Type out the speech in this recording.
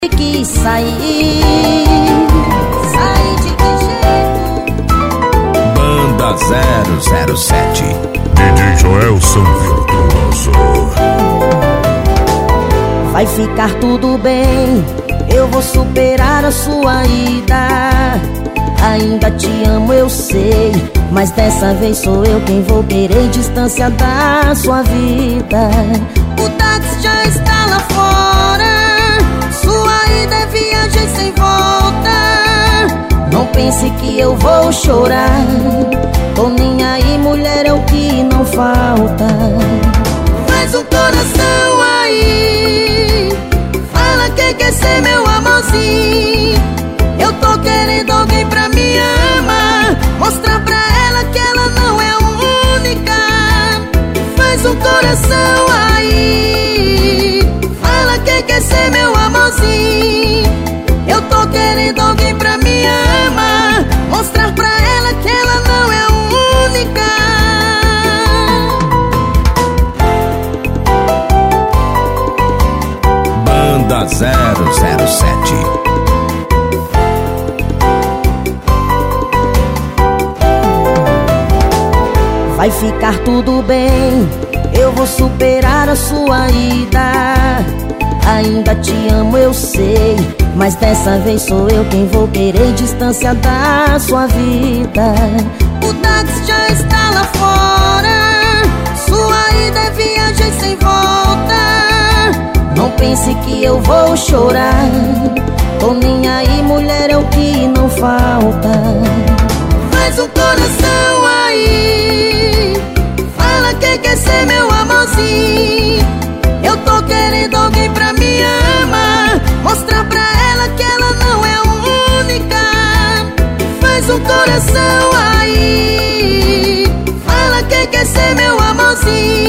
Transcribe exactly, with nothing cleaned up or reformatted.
que sair. Sair de que jeito? Banda zero zero sete, D J Joelson Virtuoso. Vai ficar tudo bem, eu vou superar a sua ida. Ainda te amo, eu sei, mas dessa vez sou eu quem vou querer distância da sua vida. O táxi já está lá fora, sua ida é viagem sem volta. Não pense que eu vou chorar, tô nem aí, mulher, é o que não falta. Faz um coração aí, fala que quer ser meu amorzinho. Eu tô querendo alguém pra me amar, mostrar pra ela que ela não é única. Faz um coração aí, fala que quer ser meu amorzinho. Eu tô querendo alguém pra me amar, mostrar pra ela que ela não é única. Banda zero zero sete. Vai ficar tudo bem, eu vou superar a sua ida. Ainda te amo, eu sei, mas dessa vez sou eu quem vou querer distância da sua vida. O táxi já está lá fora, sua ida é viagem sem volta. Não pense que eu vou chorar, tô nem aí, mulher, é o que não falta. Faz um coração aí, fala que quer ser meu amorzinho. Eu tô querendo alguém pra me amar, mostrar pra ela que ela não é única. Faz um coração aí, fala que quer ser meu amorzinho.